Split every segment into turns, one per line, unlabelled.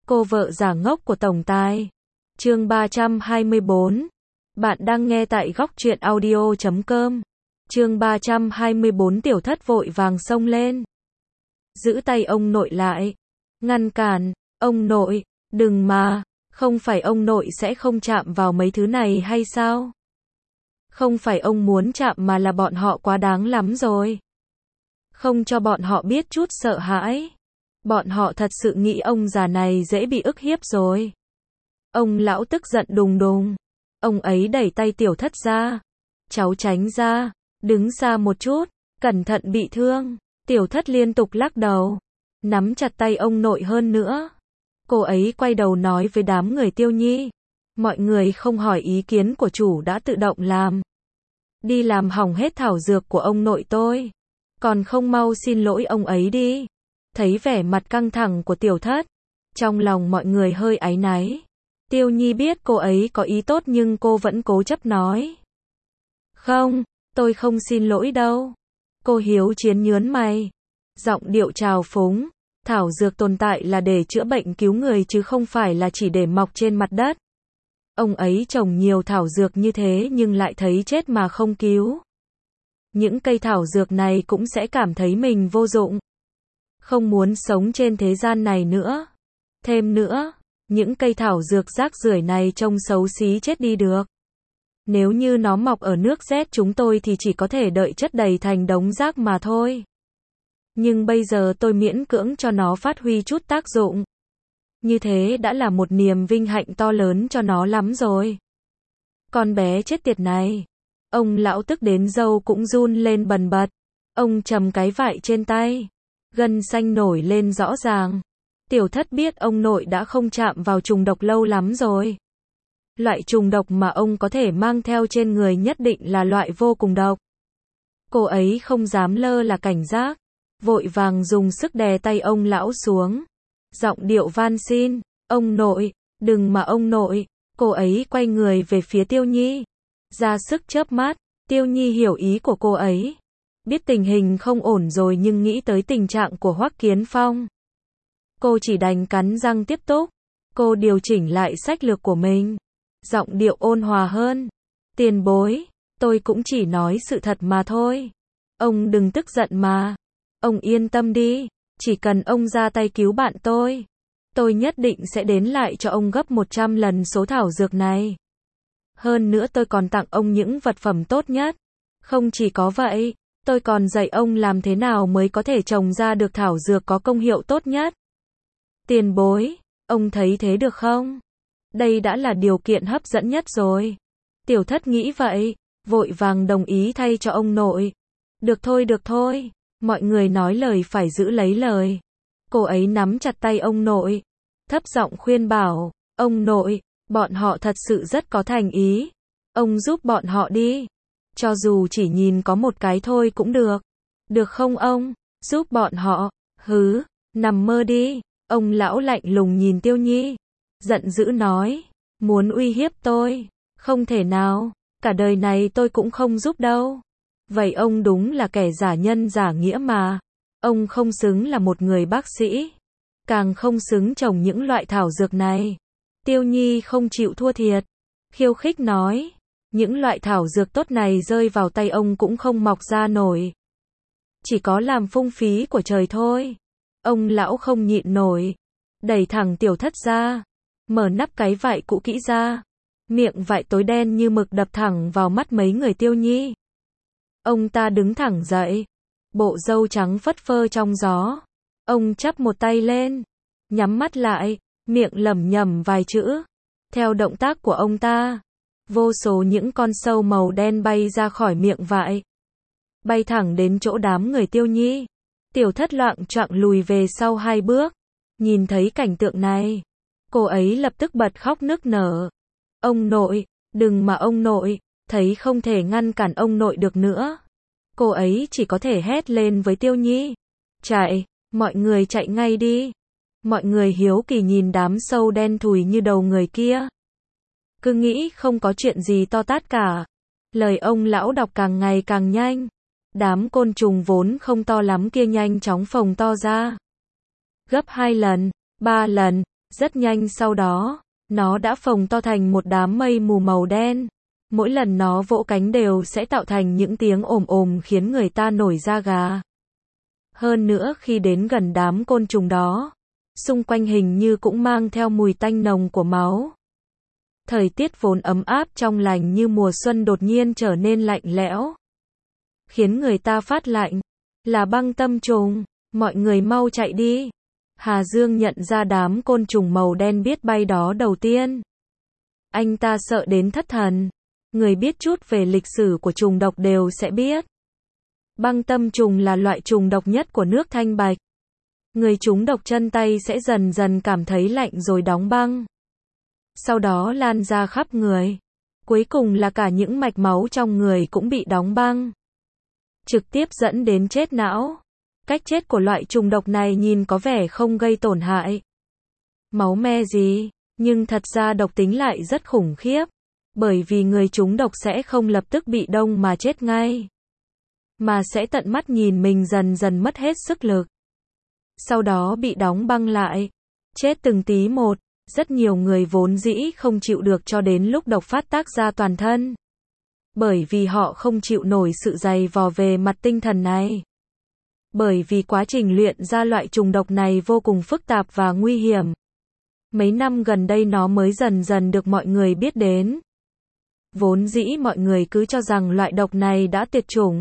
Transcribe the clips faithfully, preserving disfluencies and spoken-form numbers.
Cô vợ giả ngốc của tổng tài. Chương ba trăm hai mươi bốn. Bạn đang nghe tại góc truyện audio chấm com. Chương ba trăm hai mươi bốn. Tiểu thất vội vàng xông lên, giữ tay ông nội lại, ngăn cản. Ông nội, đừng mà, không phải ông nội sẽ không chạm vào mấy thứ này hay sao? Không phải ông muốn chạm mà là bọn họ quá đáng lắm rồi. Không cho bọn họ biết chút sợ hãi. Bọn họ thật sự nghĩ ông già này dễ bị ức hiếp rồi. Ông lão tức giận đùng đùng. Ông ấy đẩy tay tiểu thất ra. Cháu tránh ra, đứng xa một chút, cẩn thận bị thương. Tiểu thất liên tục lắc đầu, nắm chặt tay ông nội hơn nữa. Cô ấy quay đầu nói với đám người Tiêu Nhi. Mọi người không hỏi ý kiến của chủ đã tự động làm. Đi làm hỏng hết thảo dược của ông nội tôi. Còn không mau xin lỗi ông ấy đi. Thấy vẻ mặt căng thẳng của tiểu thất, trong lòng mọi người hơi áy náy. Tiêu Nhi biết cô ấy có ý tốt nhưng cô vẫn cố chấp nói. Không, tôi không xin lỗi đâu. Cô hiếu chiến nhướng mày, giọng điệu trào phúng. Thảo dược tồn tại là để chữa bệnh cứu người chứ không phải là chỉ để mọc trên mặt đất. Ông ấy trồng nhiều thảo dược như thế nhưng lại thấy chết mà không cứu. Những cây thảo dược này cũng sẽ cảm thấy mình vô dụng, không muốn sống trên thế gian này nữa. Thêm nữa, những cây thảo dược rác rưởi này trông xấu xí chết đi được. Nếu như nó mọc ở nước rét chúng tôi thì chỉ có thể đợi chất đầy thành đống rác mà thôi. Nhưng bây giờ tôi miễn cưỡng cho nó phát huy chút tác dụng. Như thế đã là một niềm vinh hạnh to lớn cho nó lắm rồi. Con bé chết tiệt này. Ông lão tức đến râu cũng run lên bần bật. Ông trầm cái vải trên tay. Gân xanh nổi lên rõ ràng. Tiểu thất biết ông nội đã không chạm vào trùng độc lâu lắm rồi. Loại trùng độc mà ông có thể mang theo trên người nhất định là loại vô cùng độc. Cô ấy không dám lơ là cảnh giác, vội vàng dùng sức đè tay ông lão xuống. Giọng điệu van xin, ông nội, đừng mà ông nội. Cô ấy quay người về phía Tiêu Nhi, ra sức chớp mắt. Tiêu Nhi hiểu ý của cô ấy, biết tình hình không ổn rồi nhưng nghĩ tới tình trạng của Hoắc Kiến Phong. Cô chỉ đành cắn răng tiếp tục. Cô điều chỉnh lại sách lược của mình, giọng điệu ôn hòa hơn. Tiền bối, tôi cũng chỉ nói sự thật mà thôi. Ông đừng tức giận mà. Ông yên tâm đi, chỉ cần ông ra tay cứu bạn tôi, tôi nhất định sẽ đến lại cho ông gấp một trăm lần số thảo dược này. Hơn nữa tôi còn tặng ông những vật phẩm tốt nhất. Không chỉ có vậy, tôi còn dạy ông làm thế nào mới có thể trồng ra được thảo dược có công hiệu tốt nhất. Tiền bối, ông thấy thế được không? Đây đã là điều kiện hấp dẫn nhất rồi. Tiểu thất nghĩ vậy, vội vàng đồng ý thay cho ông nội. Được thôi được thôi, mọi người nói lời phải giữ lấy lời. Cô ấy nắm chặt tay ông nội, thấp giọng khuyên bảo, ông nội, bọn họ thật sự rất có thành ý. Ông giúp bọn họ đi. Cho dù chỉ nhìn có một cái thôi cũng được. Được không ông? Giúp bọn họ? Hứ, nằm mơ đi. Ông lão lạnh lùng nhìn Tiêu Nhi, giận dữ nói, muốn uy hiếp tôi? Không thể nào, cả đời này tôi cũng không giúp đâu. Vậy ông đúng là kẻ giả nhân giả nghĩa mà. Ông không xứng là một người bác sĩ, càng không xứng trồng những loại thảo dược này. Tiêu Nhi không chịu thua thiệt, khiêu khích nói, những loại thảo dược tốt này rơi vào tay ông cũng không mọc ra nổi. Chỉ có làm phung phí của trời thôi. Ông lão không nhịn nổi, đẩy thẳng tiểu thất ra, mở nắp cái vải cũ kỹ ra. Miệng vải tối đen như mực đập thẳng vào mắt mấy người Tiêu Nhi. Ông ta đứng thẳng dậy, bộ râu trắng phất phơ trong gió. Ông chắp một tay lên, nhắm mắt lại, miệng lẩm nhẩm vài chữ. Theo động tác của ông ta, vô số những con sâu màu đen bay ra khỏi miệng vải, bay thẳng đến chỗ đám người Tiêu Nhi. Tiểu thất loạng choạng lùi về sau hai bước. Nhìn thấy cảnh tượng này, cô ấy lập tức bật khóc nức nở. Ông nội, đừng mà ông nội. Thấy không thể ngăn cản ông nội được nữa, cô ấy chỉ có thể hét lên với Tiêu Nhi. Chạy, mọi người chạy ngay đi. Mọi người hiếu kỳ nhìn đám sâu đen thùi như đầu người kia, cứ nghĩ không có chuyện gì to tát cả. Lời ông lão đọc càng ngày càng nhanh. Đám côn trùng vốn không to lắm kia nhanh chóng phồng to ra. Gấp hai lần, ba lần, Rất nhanh sau đó, nó đã phồng to thành một đám mây mù màu đen. Mỗi lần nó vỗ cánh đều sẽ tạo thành những tiếng ồm ồm khiến người ta nổi da gà. Hơn nữa khi đến gần đám côn trùng đó, xung quanh hình như cũng mang theo mùi tanh nồng của máu. Thời tiết vốn ấm áp trong lành như mùa xuân đột nhiên trở nên lạnh lẽo, khiến người ta phát lạnh. Là băng tâm trùng, mọi người mau chạy đi. Hà Dương nhận ra đám côn trùng màu đen biết bay đó đầu tiên. Anh ta sợ đến thất thần. Người biết chút về lịch sử của trùng độc đều sẽ biết. Băng tâm trùng là loại trùng độc nhất của nước Thanh Bạch. Người trúng độc chân tay sẽ dần dần cảm thấy lạnh rồi đóng băng. Sau đó lan ra khắp người. Cuối cùng là cả những mạch máu trong người cũng bị đóng băng. Trực tiếp dẫn đến chết não. Cách chết của loại trùng độc này nhìn có vẻ không gây tổn hại. Máu me gì, nhưng thật ra độc tính lại rất khủng khiếp. Bởi vì người trúng độc sẽ không lập tức bị đông mà chết ngay, mà sẽ tận mắt nhìn mình dần dần mất hết sức lực. Sau đó bị đóng băng lại, chết từng tí một. Rất nhiều người vốn dĩ không chịu được cho đến lúc độc phát tác ra toàn thân. Bởi vì họ không chịu nổi sự dày vò về mặt tinh thần này. Bởi vì quá trình luyện ra loại trùng độc này vô cùng phức tạp và nguy hiểm. Mấy năm gần đây nó mới dần dần được mọi người biết đến. Vốn dĩ mọi người cứ cho rằng loại độc này đã tuyệt chủng.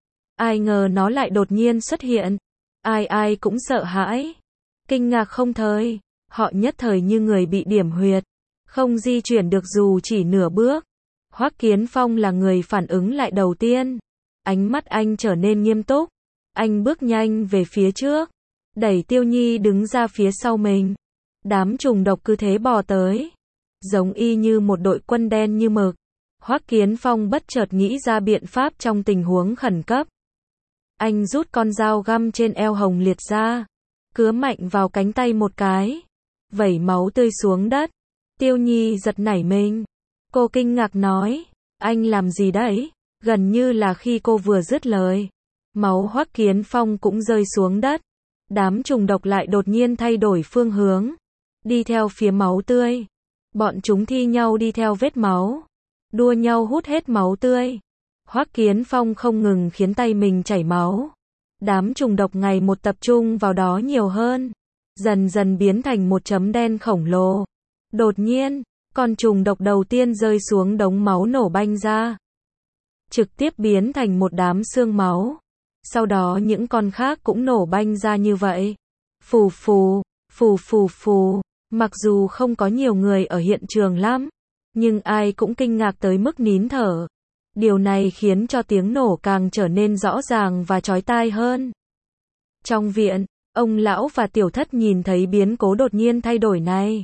Ai ngờ nó lại đột nhiên xuất hiện. Ai ai cũng sợ hãi. Kinh ngạc không thôi. Họ nhất thời như người bị điểm huyệt. Không di chuyển được dù chỉ nửa bước. Hoắc Kiến Phong là người phản ứng lại đầu tiên. Ánh mắt anh trở nên nghiêm túc. Anh bước nhanh về phía trước. Đẩy Tiêu Nhi đứng ra phía sau mình. Đám trùng độc cứ thế bò tới. Giống y như một đội quân đen như mực. Hoắc Kiến Phong bất chợt nghĩ ra biện pháp trong tình huống khẩn cấp. Anh rút con dao găm trên eo Hồng Liệt ra. Cứa mạnh vào cánh tay một cái. Vẩy máu tươi xuống đất. Tiêu Nhi giật nảy mình. Cô kinh ngạc nói. Anh làm gì đấy? Gần như là khi cô vừa dứt lời. Máu Hoắc Kiến Phong cũng rơi xuống đất. Đám trùng độc lại đột nhiên thay đổi phương hướng. Đi theo phía máu tươi. Bọn chúng thi nhau đi theo vết máu. Đua nhau hút hết máu tươi. Hoắc Kiến Phong không ngừng khiến tay mình chảy máu. Đám trùng độc ngày một tập trung vào đó nhiều hơn. Dần dần biến thành một chấm đen khổng lồ. Đột nhiên, con trùng độc đầu tiên rơi xuống đống máu nổ banh ra. Trực tiếp biến thành một đám xương máu. Sau đó những con khác cũng nổ banh ra như vậy. Phù phù, phù phù phù. Mặc dù không có nhiều người ở hiện trường lắm, nhưng ai cũng kinh ngạc tới mức nín thở. Điều này khiến cho tiếng nổ càng trở nên rõ ràng và chói tai hơn. Trong viện, ông lão và tiểu thất nhìn thấy biến cố đột nhiên thay đổi này.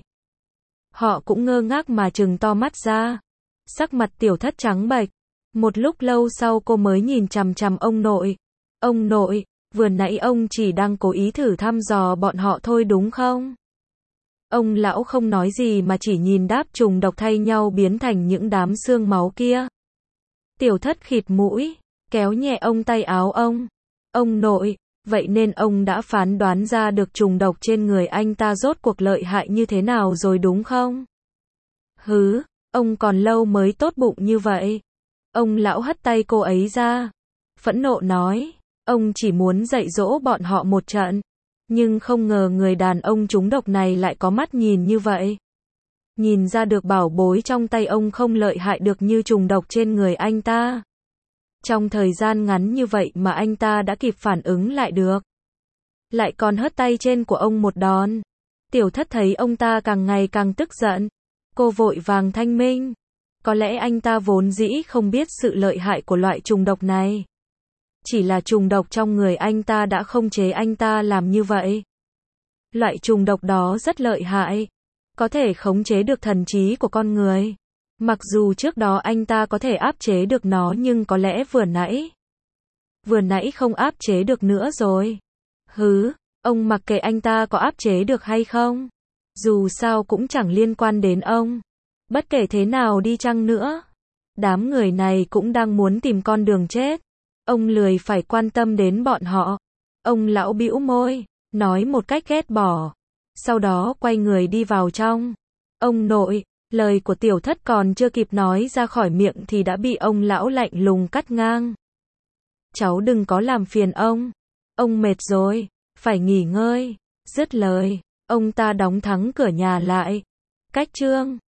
Họ cũng ngơ ngác mà trừng to mắt ra. Sắc mặt tiểu thất trắng bệch. Một lúc lâu sau cô mới nhìn chằm chằm ông nội. Ông nội, vừa nãy ông chỉ đang cố ý thử thăm dò bọn họ thôi đúng không? Ông lão không nói gì mà chỉ nhìn đám trùng độc thay nhau biến thành những đám xương máu kia. Tiểu thất khịt mũi, kéo nhẹ ông tay áo ông. Ông nội, vậy nên ông đã phán đoán ra được trùng độc trên người anh ta rốt cuộc lợi hại như thế nào rồi đúng không? Hứ, ông còn lâu mới tốt bụng như vậy. Ông lão hất tay cô ấy ra. Phẫn nộ nói, ông chỉ muốn dạy dỗ bọn họ một trận. Nhưng không ngờ người đàn ông trúng độc này lại có mắt nhìn như vậy. Nhìn ra được bảo bối trong tay ông không lợi hại được như trùng độc trên người anh ta. Trong thời gian ngắn như vậy mà anh ta đã kịp phản ứng lại được. Lại còn hất tay trên của ông một đòn. Tiểu thất thấy ông ta càng ngày càng tức giận. Cô vội vàng thanh minh. Có lẽ anh ta vốn dĩ không biết sự lợi hại của loại trùng độc này. Chỉ là trùng độc trong người anh ta đã khống chế anh ta làm như vậy. Loại trùng độc đó rất lợi hại. Có thể khống chế được thần trí của con người. Mặc dù trước đó anh ta có thể áp chế được nó nhưng có lẽ vừa nãy. Vừa nãy không áp chế được nữa rồi. Hứ, ông mặc kệ anh ta có áp chế được hay không. Dù sao cũng chẳng liên quan đến ông. Bất kể thế nào đi chăng nữa. Đám người này cũng đang muốn tìm con đường chết. Ông lười phải quan tâm đến bọn họ. Ông lão bĩu môi, nói một cách ghét bỏ. sau đó quay người đi vào trong. Ông nội, lời của tiểu thất còn chưa kịp nói ra khỏi miệng thì đã bị ông lão lạnh lùng cắt ngang. Cháu đừng có làm phiền ông. Ông mệt rồi, phải nghỉ ngơi. Dứt lời, ông ta đóng thắng cửa nhà lại. Cách chương